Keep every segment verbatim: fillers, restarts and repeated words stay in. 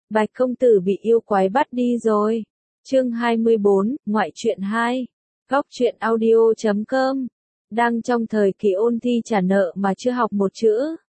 Bạch công tử bị yêu quái bắt đi rồi. Chương hai mươi bốn, ngoại truyện hai. Góc truyện audio chấm com. Đang trong thời kỳ ôn thi trả nợ mà chưa học một chữ.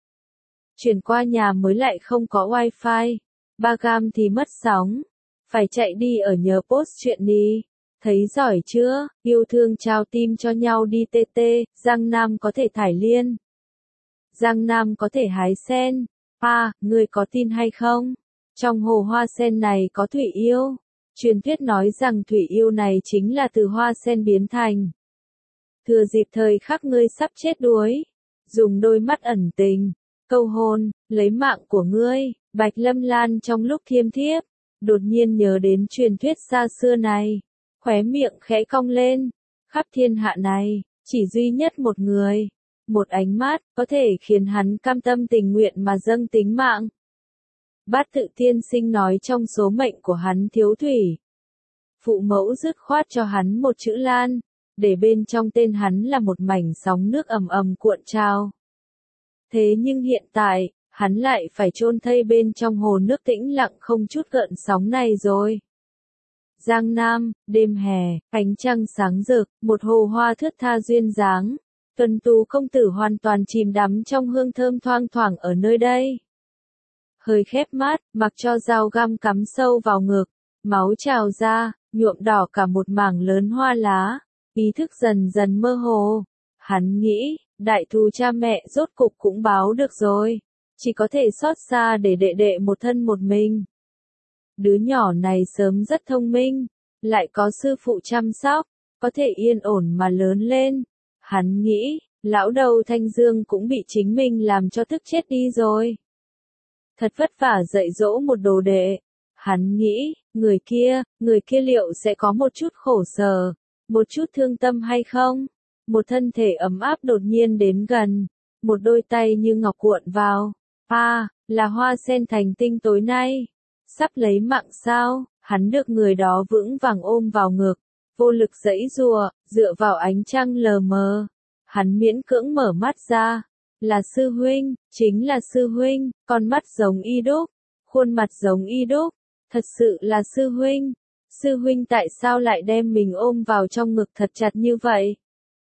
Chuyển qua nhà mới lại không có wifi. Ba gam thì mất sóng. Phải chạy đi ở nhờ post chuyện đi. Thấy giỏi chưa, yêu thương trao tim cho nhau đi tê tê, Giang Nam có thể thải liên. Giang Nam có thể hái sen. À, ngươi có tin hay không? Trong hồ hoa sen này có thủy yêu. Truyền thuyết nói rằng thủy yêu này chính là từ hoa sen biến thành. Thừa dịp thời khắc ngươi sắp chết đuối, dùng đôi mắt ẩn tình, câu hôn, lấy mạng của ngươi. Bạch Lâm Lan trong lúc thiêm thiếp, đột nhiên nhớ đến truyền thuyết xa xưa này, khóe miệng khẽ cong lên. Khắp thiên hạ này, chỉ duy nhất một người, một ánh mắt, có thể khiến hắn cam tâm tình nguyện mà dâng tính mạng. Bát Tự tiên sinh nói trong số mệnh của hắn thiếu thủy. Phụ mẫu dứt khoát cho hắn một chữ Lan, để bên trong tên hắn là một mảnh sóng nước ầm ầm cuộn trào. Thế nhưng hiện tại, hắn lại phải chôn thây bên trong hồ nước tĩnh lặng không chút gợn sóng này rồi. Giang Nam, đêm hè, ánh trăng sáng rực, một hồ hoa thướt tha duyên dáng. Tuần Tú công tử hoàn toàn chìm đắm trong hương thơm thoang thoảng ở nơi đây. Hơi khép mắt, mặc cho dao găm cắm sâu vào ngực, máu trào ra, nhuộm đỏ cả một mảng lớn hoa lá, ý thức dần dần mơ hồ. Hắn nghĩ, đại thù cha mẹ rốt cục cũng báo được rồi, chỉ có thể xót xa để đệ đệ một thân một mình. Đứa nhỏ này sớm rất thông minh, lại có sư phụ chăm sóc, có thể yên ổn mà lớn lên. Hắn nghĩ, lão đầu Thanh Dương cũng bị chính mình làm cho tức chết đi rồi. Thật vất vả dạy dỗ một đồ đệ. Hắn nghĩ, người kia, người kia liệu sẽ có một chút khổ sở, một chút thương tâm hay không? Một thân thể ấm áp đột nhiên đến gần, một đôi tay như ngọc cuộn vào. À, là Hoa Sen thành tinh tối nay. Sắp lấy mạng sao? Hắn được người đó vững vàng ôm vào ngực, vô lực giãy giụa, dựa vào ánh trăng lờ mờ. Hắn miễn cưỡng mở mắt ra. Là sư huynh, chính là sư huynh, con mắt giống y đúc, khuôn mặt giống y đúc, thật sự là sư huynh. Sư huynh tại sao lại đem mình ôm vào trong ngực thật chặt như vậy?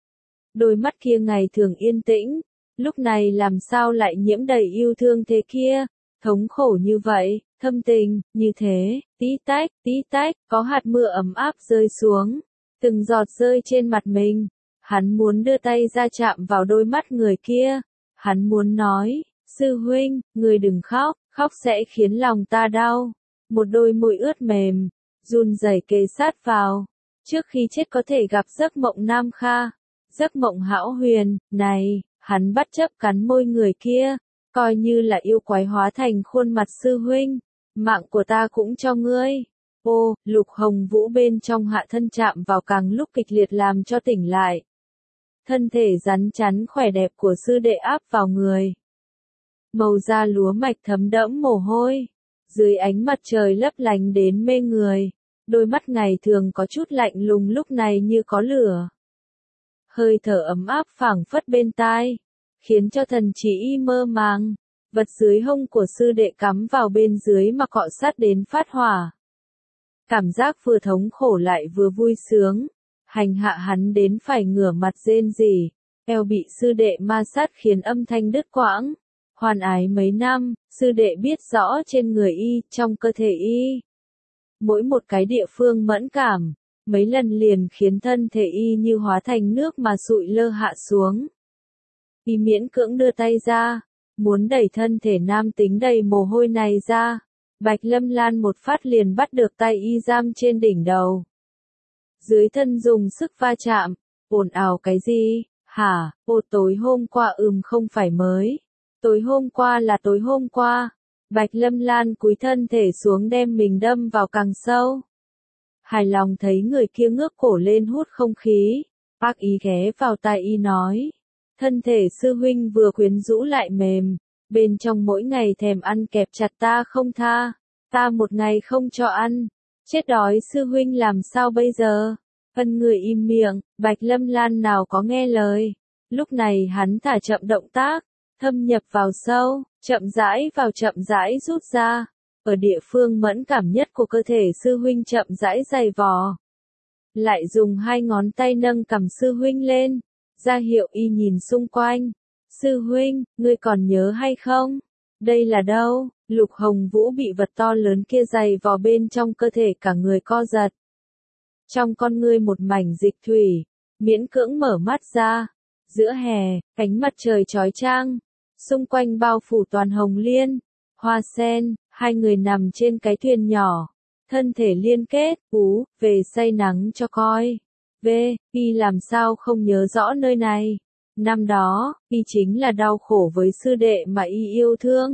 Đôi mắt kia ngày thường yên tĩnh, lúc này làm sao lại nhiễm đầy yêu thương thế kia, thống khổ như vậy, thâm tình, như thế, tí tách, tí tách, có hạt mưa ấm áp rơi xuống, từng giọt rơi trên mặt mình. Hắn muốn đưa tay ra chạm vào đôi mắt người kia. Hắn muốn nói, sư huynh, người đừng khóc, khóc sẽ khiến lòng ta đau. Một đôi môi ướt mềm, run rẩy kề sát vào. Trước khi chết có thể gặp giấc mộng Nam Kha, giấc mộng hão huyền, này, hắn bất chấp cắn môi người kia, coi như là yêu quái hóa thành khuôn mặt sư huynh, mạng của ta cũng cho ngươi. Ô, Lục Hồng Vũ bên trong hạ thân chạm vào càng lúc kịch liệt làm cho tỉnh lại. Thân thể rắn chắn khỏe đẹp của sư đệ áp vào người. Màu da lúa mạch thấm đẫm mồ hôi. Dưới ánh mặt trời lấp lánh đến mê người. Đôi mắt ngày thường có chút lạnh lùng lúc này như có lửa. Hơi thở ấm áp phảng phất bên tai, khiến cho thần trí y mơ màng. Vật dưới hông của sư đệ cắm vào bên dưới mà cọ sát đến phát hỏa. Cảm giác vừa thống khổ lại vừa vui sướng. Hành hạ hắn đến phải ngửa mặt rên rỉ, eo bị sư đệ ma sát khiến âm thanh đứt quãng. Hoàn ái mấy năm, sư đệ biết rõ trên người y, trong cơ thể y. Mỗi một cái địa phương mẫn cảm, mấy lần liền khiến thân thể y như hóa thành nước mà sụi lơ hạ xuống. Y miễn cưỡng đưa tay ra, muốn đẩy thân thể nam tính đầy mồ hôi này ra. Bạch Lâm Lan một phát liền bắt được tay y giam trên đỉnh đầu. Dưới thân dùng sức va chạm, ồn ào cái gì, hả, ô tối hôm qua ừm không phải mới, tối hôm qua là tối hôm qua. Bạch Lâm Lan cúi thân thể xuống đem mình đâm vào càng sâu. Hài lòng thấy người kia ngước cổ lên hút không khí, bác ý ghé vào tai y nói. Thân thể sư huynh vừa quyến rũ lại mềm, bên trong mỗi ngày thèm ăn kẹp chặt ta không tha, ta một ngày không cho ăn. Chết đói sư huynh làm sao bây giờ? Phân người im miệng, Bạch Lâm Lan nào có nghe lời. Lúc này hắn thả chậm động tác, thâm nhập vào sâu, chậm rãi vào chậm rãi rút ra. ở địa phương mẫn cảm nhất của cơ thể sư huynh chậm rãi giày vò. Lại dùng hai ngón tay nâng cằm sư huynh lên, ra hiệu y nhìn xung quanh. Sư huynh, ngươi còn nhớ hay không? Đây là đâu? Lục Hồng Vũ bị vật to lớn kia giày vò bên trong cơ thể cả người co giật. Trong con ngươi một mảnh dịch thủy, miễn cưỡng mở mắt ra. Giữa hè, ánh mặt trời chói chang, xung quanh bao phủ toàn hồng liên, hoa sen, hai người nằm trên cái thuyền nhỏ, thân thể liên kết, ú, về say nắng cho coi. V, y làm sao không nhớ rõ nơi này. Năm đó, y chính là đau khổ với sư đệ mà y yêu thương.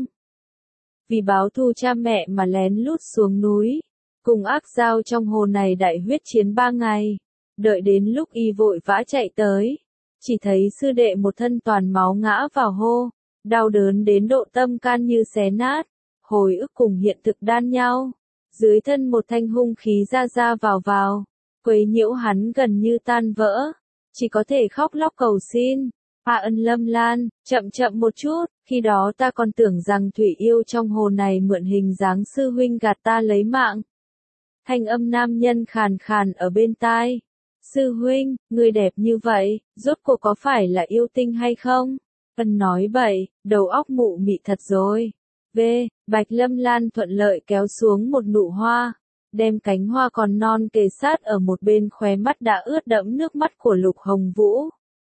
Vì báo thù cha mẹ mà lén lút xuống núi, cùng ác giao trong hồ này đại huyết chiến ba ngày. Đợi đến lúc y vội vã chạy tới, chỉ thấy sư đệ một thân toàn máu ngã vào hô, đau đớn đến độ tâm can như xé nát, hồi ức cùng hiện thực đan nhau. Dưới thân một thanh hung khí ra ra vào vào, quấy nhiễu hắn gần như tan vỡ, chỉ có thể khóc lóc cầu xin. A Ân Lâm Lan, chậm chậm một chút, khi đó ta còn tưởng rằng thủy yêu trong hồ này mượn hình dáng sư huynh gạt ta lấy mạng. Thanh âm nam nhân khàn khàn ở bên tai. Sư huynh, người đẹp như vậy, rốt cuộc có phải là yêu tinh hay không? Ân nói bậy, đầu óc mụ mị thật rồi. V, Bạch Lâm Lan thuận lợi kéo xuống một nụ hoa, đem cánh hoa còn non kề sát ở một bên, khóe mắt đã ướt đẫm nước mắt của Lục Hồng Vũ.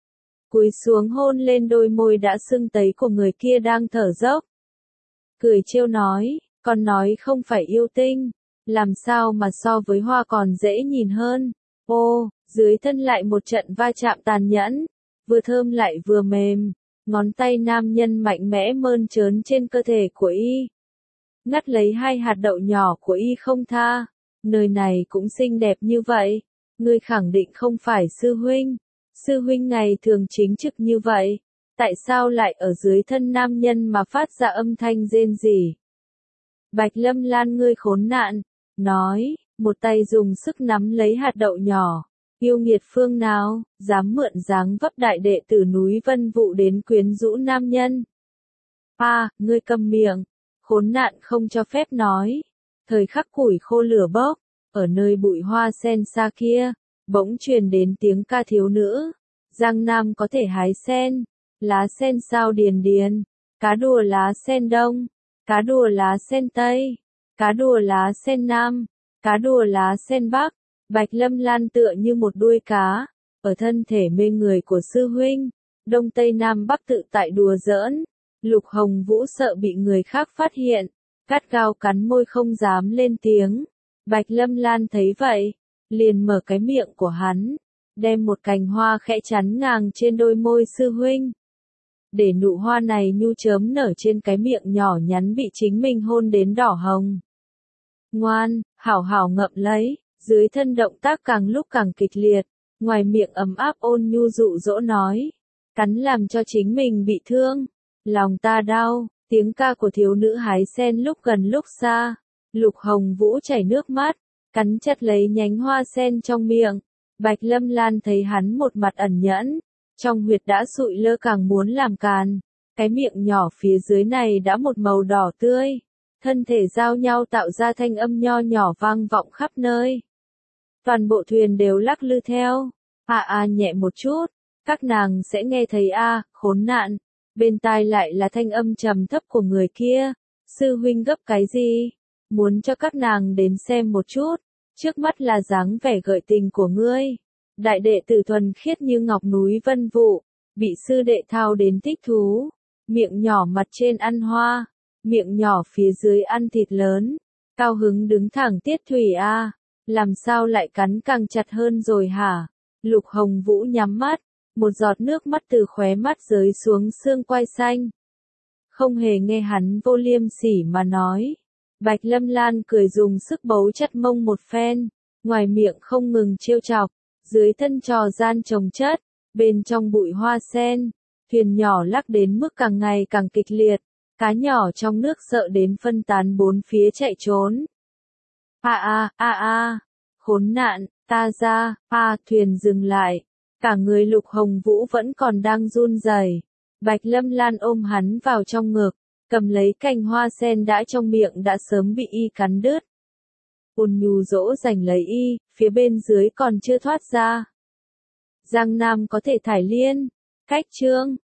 Cúi xuống hôn lên đôi môi đã sưng tấy của người kia đang thở dốc. Cười trêu nói, còn nói không phải yêu tinh, làm sao mà so với hoa còn dễ nhìn hơn. Ô, dưới thân lại một trận va chạm tàn nhẫn, vừa thơm lại vừa mềm, ngón tay nam nhân mạnh mẽ mơn trớn trên cơ thể của y. Ngắt lấy hai hạt đậu nhỏ của y không tha, nơi này cũng xinh đẹp như vậy, ngươi khẳng định không phải sư huynh. Sư huynh ngày thường chính trực như vậy, tại sao lại ở dưới thân nam nhân mà phát ra âm thanh rên rỉ? Bạch Lâm Lan ngươi khốn nạn, nói, một tay dùng sức nắm lấy hạt đậu nhỏ. Yêu nghiệt phương nào, dám mượn dáng vấp đại đệ tử núi Vân Vụ đến quyến rũ nam nhân. A, à, ngươi câm miệng, khốn nạn không cho phép nói. Thời khắc củi khô lửa bốc, ở nơi bụi hoa sen xa kia, bỗng truyền đến tiếng ca thiếu nữ. Giang Nam có thể hái sen, lá sen sao điền điền, cá đùa lá sen đông, cá đùa lá sen tây, cá đùa lá sen nam, cá đùa lá sen bắc. Bạch Lâm Lan tựa như một đuôi cá, ở thân thể mê người của sư huynh, đông tây nam bắc tự tại đùa giỡn. Lục Hồng Vũ sợ bị người khác phát hiện, gắt gao cắn môi không dám lên tiếng. Bạch Lâm Lan thấy vậy, liền mở cái miệng của hắn, đem một cành hoa khẽ chắn ngang trên đôi môi sư huynh. Để nụ hoa này nhu chớm nở trên cái miệng nhỏ nhắn bị chính mình hôn đến đỏ hồng. Ngoan, hảo hảo ngậm lấy, dưới thân động tác càng lúc càng kịch liệt, ngoài miệng ấm áp ôn nhu dụ dỗ nói, cắn làm cho chính mình bị thương, lòng ta đau, tiếng ca của thiếu nữ hái sen lúc gần lúc xa. Lục Hồng Vũ chảy nước mắt, cắn chặt lấy nhánh hoa sen trong miệng. Bạch Lâm Lan thấy hắn một mặt ẩn nhẫn, trong huyệt đã sụi lơ càng muốn làm càn, cái miệng nhỏ phía dưới này đã một màu đỏ tươi, thân thể giao nhau tạo ra thanh âm nho nhỏ vang vọng khắp nơi. Toàn bộ thuyền đều lắc lư theo, a à, a à, nhẹ một chút, các nàng sẽ nghe thấy a, à, khốn nạn, bên tai lại là thanh âm trầm thấp của người kia, sư huynh gấp cái gì, muốn cho các nàng đến xem một chút. Trước mắt là dáng vẻ gợi tình của ngươi. Đại đệ tử thuần khiết như ngọc núi Vân Vụ, bị sư đệ thao đến thích thú. Miệng nhỏ mặt trên ăn hoa, miệng nhỏ phía dưới ăn thịt lớn. Cao hứng đứng thẳng tiết thủy a, làm sao lại cắn càng chặt hơn rồi hả? Lục Hồng Vũ nhắm mắt, một giọt nước mắt từ khóe mắt rơi xuống xương quai xanh. Không hề nghe hắn vô liêm sỉ mà nói. Bạch Lâm Lan cười dùng sức bấu chặt mông một phen, ngoài miệng không ngừng trêu chọc, dưới thân trò gian chồng chất, bên trong bụi hoa sen, thuyền nhỏ lắc đến mức càng ngày càng kịch liệt, cá nhỏ trong nước sợ đến phân tán bốn phía chạy trốn. A a a a, khốn nạn, ta ra, a, thuyền dừng lại, cả người Lục Hồng Vũ vẫn còn đang run rẩy. Bạch Lâm Lan ôm hắn vào trong ngực, cầm lấy cành hoa sen đã trong miệng đã sớm bị y cắn đứt. Ôn nhu dỗ dành lấy y, phía bên dưới còn chưa thoát ra. Giang Nam có thể thải liên, cách chương.